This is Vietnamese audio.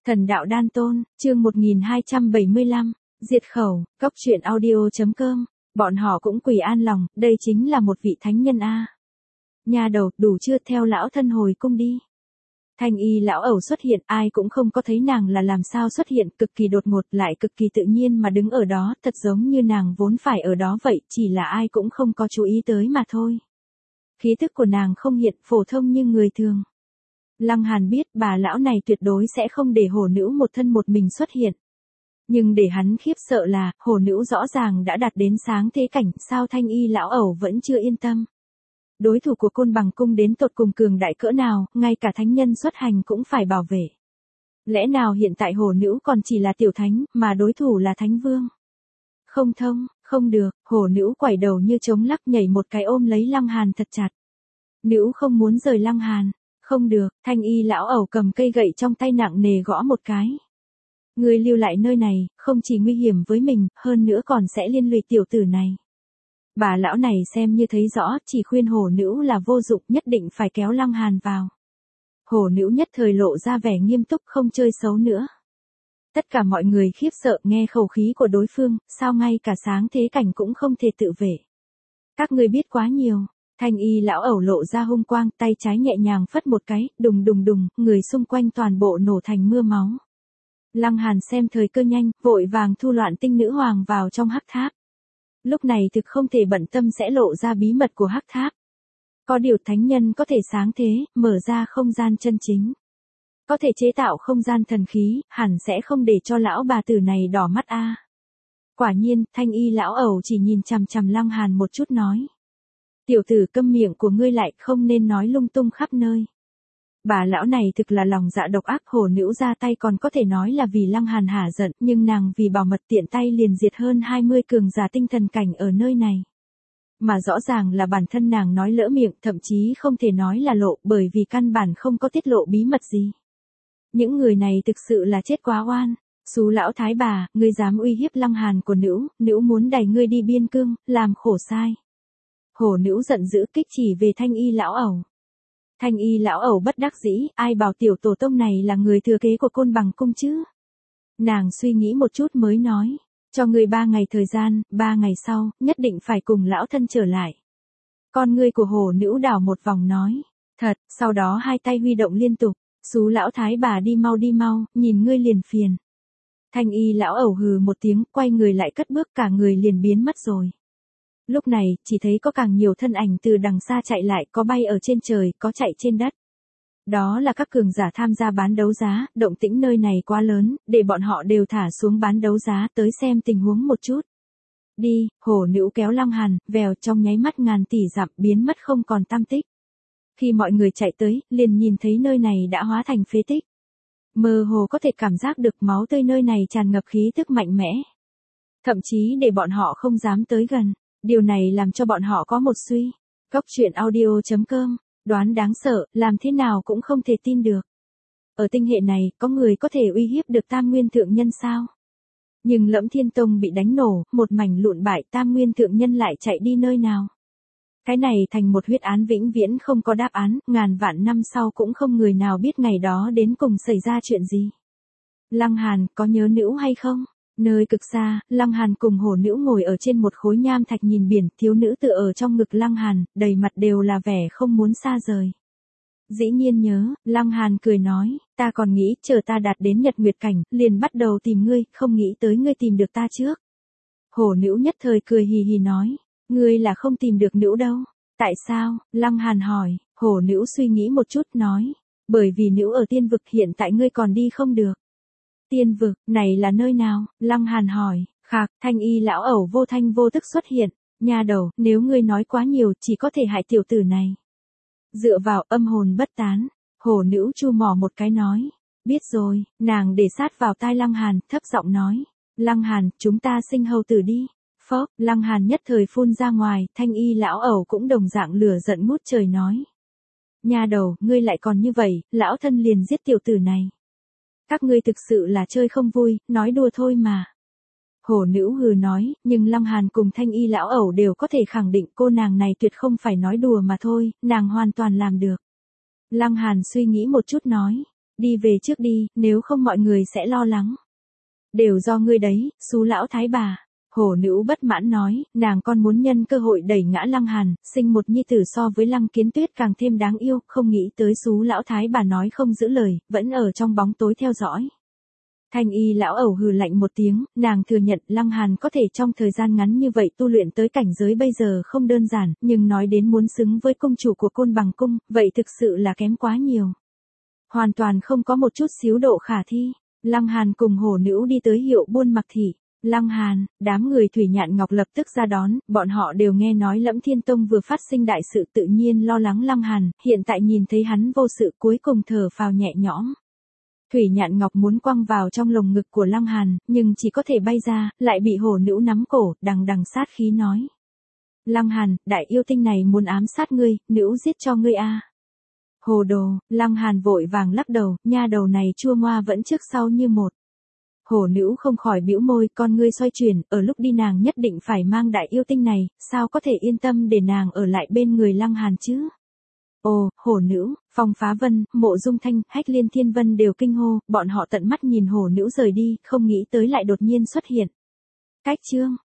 Thần đạo đan tôn, chương 1275, diệt khẩu, cóc truyện audio.com, bọn họ cũng quỳ an lòng, đây chính là một vị thánh nhân a. Nha đầu, đủ chưa, theo lão thân hồi cung đi. Thanh y lão ẩu xuất hiện, ai cũng không có thấy nàng là làm sao xuất hiện, cực kỳ đột ngột lại cực kỳ tự nhiên mà đứng ở đó, thật giống như nàng vốn phải ở đó vậy, chỉ là ai cũng không có chú ý tới mà thôi. Khí tức của nàng không hiện phổ thông như người thường. Lăng Hàn biết bà lão này tuyệt đối sẽ không để hổ nữ một thân một mình xuất hiện. Nhưng để hắn khiếp sợ là, hổ nữ rõ ràng đã đạt đến sáng thế cảnh, sao thanh y lão ẩu vẫn chưa yên tâm. Đối thủ của Côn Bằng cung đến tột cùng cường đại cỡ nào, ngay cả thánh nhân xuất hành cũng phải bảo vệ. Lẽ nào hiện tại hổ nữ còn chỉ là tiểu thánh, mà đối thủ là thánh vương? Không thông, không được, hổ nữ quẩy đầu như trống lắc nhảy một cái ôm lấy Lăng Hàn thật chặt. Nữ không muốn rời Lăng Hàn. Không được, thanh y lão ẩu cầm cây gậy trong tay nặng nề gõ một cái. Người lưu lại nơi này, không chỉ nguy hiểm với mình, hơn nữa còn sẽ liên lụy tiểu tử này. Bà lão này xem như thấy rõ, chỉ khuyên hổ nữ là vô dụng, nhất định phải kéo Lăng Hàn vào. Hổ nữ nhất thời lộ ra vẻ nghiêm túc, không chơi xấu nữa. Tất cả mọi người khiếp sợ nghe khẩu khí của đối phương, sao ngay cả sáng thế cảnh cũng không thể tự vệ. Các ngươi biết quá nhiều. Thanh y lão ẩu lộ ra hung quang, tay trái nhẹ nhàng phất một cái, đùng đùng đùng, người xung quanh toàn bộ nổ thành mưa máu. Lăng Hàn xem thời cơ nhanh, vội vàng thu loạn tinh nữ hoàng vào trong hắc tháp. Lúc này thực không thể bận tâm sẽ lộ ra bí mật của hắc tháp. Có điều thánh nhân có thể sáng thế, mở ra không gian chân chính. Có thể chế tạo không gian thần khí, hẳn sẽ không để cho lão bà tử này đỏ mắt a. Quả nhiên, thanh y lão ẩu chỉ nhìn chằm chằm Lăng Hàn một chút nói. Tiểu tử câm miệng của ngươi lại không nên nói lung tung khắp nơi. Bà lão này thực là lòng dạ độc ác, hổ nữ ra tay còn có thể nói là vì Lăng Hàn hả giận, nhưng nàng vì bảo mật tiện tay liền diệt hơn 20 cường giả tinh thần cảnh ở nơi này. Mà rõ ràng là bản thân nàng nói lỡ miệng, thậm chí không thể nói là lộ, bởi vì căn bản không có tiết lộ bí mật gì. Những người này thực sự là chết quá oan. Xú lão thái bà, ngươi dám uy hiếp Lăng Hàn của nữ muốn đẩy ngươi đi biên cương, làm khổ sai. Hổ nữ giận dữ kích chỉ về thanh y lão ẩu. Thanh y lão ẩu bất đắc dĩ, ai bảo tiểu tổ tông này là người thừa kế của Côn Bằng cung chứ? Nàng suy nghĩ một chút mới nói, cho ngươi 3 ngày thời gian, 3 ngày sau, nhất định phải cùng lão thân trở lại. Con ngươi của hổ nữ đảo một vòng nói, thật, sau đó hai tay huy động liên tục, xú lão thái bà đi mau, nhìn ngươi liền phiền. Thanh y lão ẩu hừ một tiếng, quay người lại cất bước, cả người liền biến mất rồi. Lúc này, chỉ thấy có càng nhiều thân ảnh từ đằng xa chạy lại, có bay ở trên trời, có chạy trên đất. Đó là các cường giả tham gia bán đấu giá, động tĩnh nơi này quá lớn, để bọn họ đều thả xuống bán đấu giá tới xem tình huống một chút. Đi, hổ nữ kéo Lăng Hàn, vèo trong nháy mắt ngàn tỷ dặm biến mất không còn tăm tích. Khi mọi người chạy tới, liền nhìn thấy nơi này đã hóa thành phế tích. Mơ hồ có thể cảm giác được máu tươi nơi này tràn ngập khí tức mạnh mẽ. Thậm chí để bọn họ không dám tới gần. Điều này làm cho bọn họ có một suy. Cóc truyện audio.com, đoán đáng sợ, làm thế nào cũng không thể tin được. Ở tinh hệ này, có người có thể uy hiếp được Tam Nguyên Thượng Nhân sao? Nhưng Lẫm Thiên Tông bị đánh nổ, một mảnh lụn bại, Tam Nguyên Thượng Nhân lại chạy đi nơi nào? Cái này thành một huyết án vĩnh viễn không có đáp án, ngàn vạn năm sau cũng không người nào biết ngày đó đến cùng xảy ra chuyện gì. Lăng Hàn, có nhớ nữ hay không? Nơi cực xa, Lăng Hàn cùng hổ nữ ngồi ở trên một khối nham thạch nhìn biển, thiếu nữ tựa ở trong ngực Lăng Hàn, đầy mặt đều là vẻ không muốn xa rời. Dĩ nhiên nhớ, Lăng Hàn cười nói, ta còn nghĩ chờ ta đạt đến Nhật Nguyệt cảnh, liền bắt đầu tìm ngươi, không nghĩ tới ngươi tìm được ta trước. Hổ nữ nhất thời cười hì hì nói, ngươi là không tìm được nữ đâu. Tại sao? Lăng Hàn hỏi, hổ nữ suy nghĩ một chút nói, bởi vì nữ ở tiên vực hiện tại ngươi còn đi không được. Tiên vực, này là nơi nào? Lăng Hàn hỏi, khạc, thanh y lão ẩu vô thanh vô tức xuất hiện, nha đầu, nếu ngươi nói quá nhiều chỉ có thể hại tiểu tử này. Dựa vào âm hồn bất tán, hổ nữ chu mỏ một cái nói, biết rồi, nàng để sát vào tai Lăng Hàn, thấp giọng nói, Lăng Hàn, chúng ta sinh hầu tử đi. Phốc, Lăng Hàn nhất thời phun ra ngoài, thanh y lão ẩu cũng đồng dạng lửa giận ngút trời nói. Nha đầu, ngươi lại còn như vậy, lão thân liền giết tiểu tử này. Các ngươi thực sự là chơi không vui, nói đùa thôi mà. Hổ nữ hừ nói, nhưng Lăng Hàn cùng thanh y lão ẩu đều có thể khẳng định cô nàng này tuyệt không phải nói đùa mà thôi, nàng hoàn toàn làm được. Lăng Hàn suy nghĩ một chút nói, Đi về trước đi, nếu không mọi người sẽ lo lắng. Đều do ngươi đấy, xú lão thái bà. Hổ nữ bất mãn nói, nàng con muốn nhân cơ hội đẩy ngã Lăng Hàn, sinh một nhi tử so với Lăng Kiến Tuyết càng thêm đáng yêu, không nghĩ tới xú lão thái bà nói không giữ lời, vẫn ở trong bóng tối theo dõi. Thanh y lão ẩu hừ lạnh một tiếng, nàng thừa nhận Lăng Hàn có thể trong thời gian ngắn như vậy tu luyện tới cảnh giới bây giờ không đơn giản, nhưng nói đến muốn xứng với công chủ của Côn Bằng Cung, vậy thực sự là kém quá nhiều. Hoàn toàn không có một chút xíu độ khả thi. Lăng Hàn cùng hổ nữ đi tới Hiệu Buôn Mặc Thị. Lăng Hàn, đám người Thủy Nhạn Ngọc lập tức ra đón, bọn họ đều nghe nói Lẫm Thiên Tông vừa phát sinh đại sự tự nhiên lo lắng Lăng Hàn, hiện tại nhìn thấy hắn vô sự cuối cùng thở phào nhẹ nhõm. Thủy Nhạn Ngọc muốn quăng vào trong lồng ngực của Lăng Hàn, nhưng chỉ có thể bay ra, lại bị hổ nữ nắm cổ, đằng đằng sát khí nói. Lăng Hàn, đại yêu tinh này muốn ám sát ngươi, nữ giết cho ngươi a. Hồ đồ, Lăng Hàn vội vàng lắc đầu, nha đầu này chua ngoa vẫn trước sau như một. Hổ nữ không khỏi bĩu môi, con ngươi xoay chuyển, ở lúc đi nàng nhất định phải mang đại yêu tinh này, sao có thể yên tâm để nàng ở lại bên người Lăng Hàn chứ? Ồ, hổ nữ, Phong Phá Vân, Mộ Dung Thanh, Hách Liên Thiên Vân đều kinh hô, bọn họ tận mắt nhìn hổ nữ rời đi, không nghĩ tới lại đột nhiên xuất hiện. Cách chương